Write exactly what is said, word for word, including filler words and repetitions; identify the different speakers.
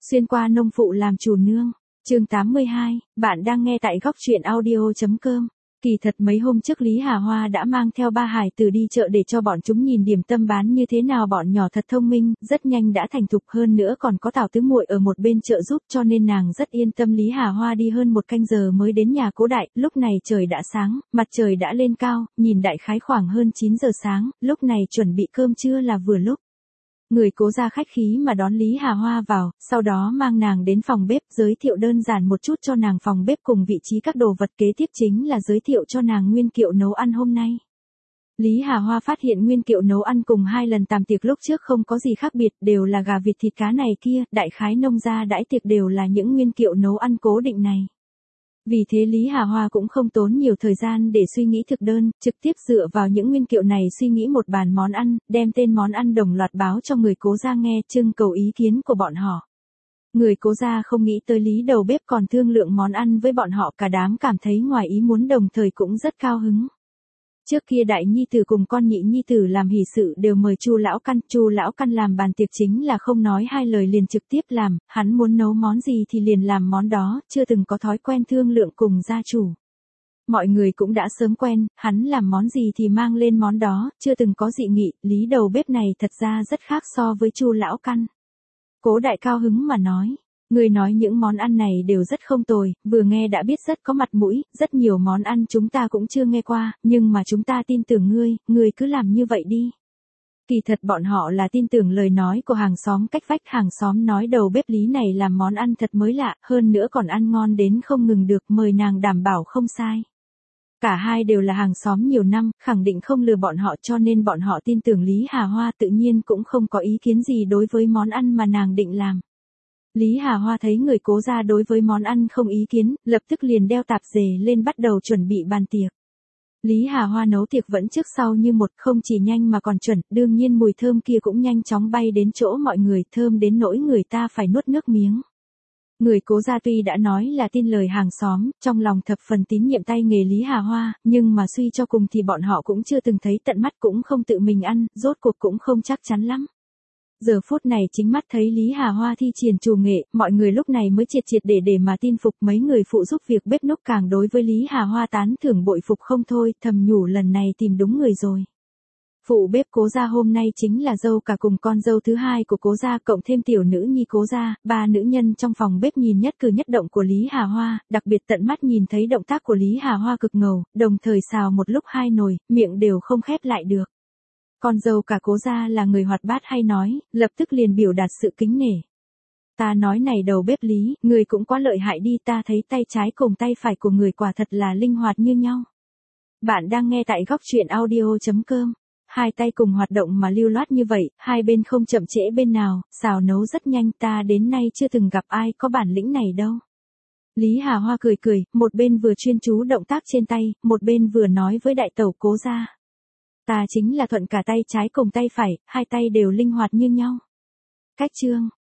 Speaker 1: Xuyên qua nông phụ làm chủ nương. Chương tám mươi hai, bạn đang nghe tại góc truyện audio chấm com. Kỳ thật mấy hôm trước Lý Hà Hoa đã mang theo ba hài tử đi chợ để cho bọn chúng nhìn điểm tâm bán như thế nào, bọn nhỏ thật thông minh, rất nhanh đã thành thục, hơn nữa còn có Tào Tứ muội ở một bên trợ giúp, cho nên nàng rất yên tâm. Lý Hà Hoa đi hơn một canh giờ mới đến nhà Cố Đại, lúc này trời đã sáng, mặt trời đã lên cao, nhìn đại khái khoảng hơn chín giờ sáng, lúc này chuẩn bị cơm trưa là vừa lúc. Người Cố gia khách khí mà đón Lý Hà Hoa vào, sau đó mang nàng đến phòng bếp, giới thiệu đơn giản một chút cho nàng phòng bếp cùng vị trí các đồ vật, kế tiếp chính là giới thiệu cho nàng nguyên liệu nấu ăn hôm nay. Lý Hà Hoa phát hiện nguyên liệu nấu ăn cùng hai lần tàm tiệc lúc trước không có gì khác biệt, đều là gà vịt thịt cá này kia, đại khái nông gia đãi tiệc đều là những nguyên liệu nấu ăn cố định này. Vì thế Lý Hà Hoa cũng không tốn nhiều thời gian để suy nghĩ thực đơn, trực tiếp dựa vào những nguyên liệu này suy nghĩ một bàn món ăn, đem tên món ăn đồng loạt báo cho người Cố gia nghe, trưng cầu ý kiến của bọn họ. Người Cố gia không nghĩ tới Lý đầu bếp còn thương lượng món ăn với bọn họ, cả đám cảm thấy ngoài ý muốn đồng thời cũng rất cao hứng. Trước kia đại nhi tử cùng con nhị nhi tử làm hỷ sự đều mời Chu lão căn, Chu lão căn làm bàn tiệc chính là không nói hai lời liền trực tiếp làm, hắn muốn nấu món gì thì liền làm món đó, chưa từng có thói quen thương lượng cùng gia chủ. Mọi người cũng đã sớm quen, hắn làm món gì thì mang lên món đó, chưa từng có dị nghị. Lý đầu bếp này thật ra rất khác so với Chu lão căn. Cố Đại cao hứng mà nói. Người nói những món ăn này đều rất không tồi, vừa nghe đã biết rất có mặt mũi, rất nhiều món ăn chúng ta cũng chưa nghe qua, nhưng mà chúng ta tin tưởng ngươi, ngươi cứ làm như vậy đi. Kỳ thật bọn họ là tin tưởng lời nói của hàng xóm cách vách, hàng xóm nói đầu bếp Lý này làm món ăn thật mới lạ, hơn nữa còn ăn ngon đến không ngừng được, mời nàng đảm bảo không sai. Cả hai đều là hàng xóm nhiều năm, khẳng định không lừa bọn họ, cho nên bọn họ tin tưởng Lý Hà Hoa, tự nhiên cũng không có ý kiến gì đối với món ăn mà nàng định làm. Lý Hà Hoa thấy người Cố gia đối với món ăn không ý kiến, lập tức liền đeo tạp dề lên bắt đầu chuẩn bị bàn tiệc. Lý Hà Hoa nấu tiệc vẫn trước sau như một, không chỉ nhanh mà còn chuẩn, đương nhiên mùi thơm kia cũng nhanh chóng bay đến chỗ mọi người, thơm đến nỗi người ta phải nuốt nước miếng. Người Cố gia tuy đã nói là tin lời hàng xóm, trong lòng thập phần tín nhiệm tay nghề Lý Hà Hoa, nhưng mà suy cho cùng thì bọn họ cũng chưa từng thấy tận mắt, cũng không tự mình ăn, rốt cuộc cũng không chắc chắn lắm. Giờ phút này chính mắt thấy Lý Hà Hoa thi triển trù nghệ, mọi người lúc này mới triệt triệt để để mà tin phục. Mấy người phụ giúp việc bếp núc càng đối với Lý Hà Hoa tán thưởng bội phục không thôi, thầm nhủ lần này tìm đúng người rồi. Phụ bếp Cố gia hôm nay chính là dâu cả cùng con dâu thứ hai của Cố gia, cộng thêm tiểu nữ nhi Cố gia, ba nữ nhân trong phòng bếp nhìn nhất cử nhất động của Lý Hà Hoa, đặc biệt tận mắt nhìn thấy động tác của Lý Hà Hoa cực ngầu, đồng thời xào một lúc hai nồi, miệng đều không khép lại được. Con dâu cả Cố gia là người hoạt bát hay nói, lập tức liền biểu đạt sự kính nể. Ta nói này đầu bếp Lý, người cũng quá lợi hại đi, ta thấy tay trái cùng tay phải của người quả thật là linh hoạt như nhau. Bạn đang nghe tại góc truyện audio chấm com. Hai tay cùng hoạt động mà lưu loát như vậy, hai bên không chậm trễ bên nào, xào nấu rất nhanh, ta đến nay chưa từng gặp ai có bản lĩnh này đâu. Lý Hà Hoa cười cười, một bên vừa chuyên chú động tác trên tay, một bên vừa nói với đại tẩu Cố gia. Ta chính là thuận cả tay trái cùng tay phải, hai tay đều linh hoạt như nhau. Cách chương.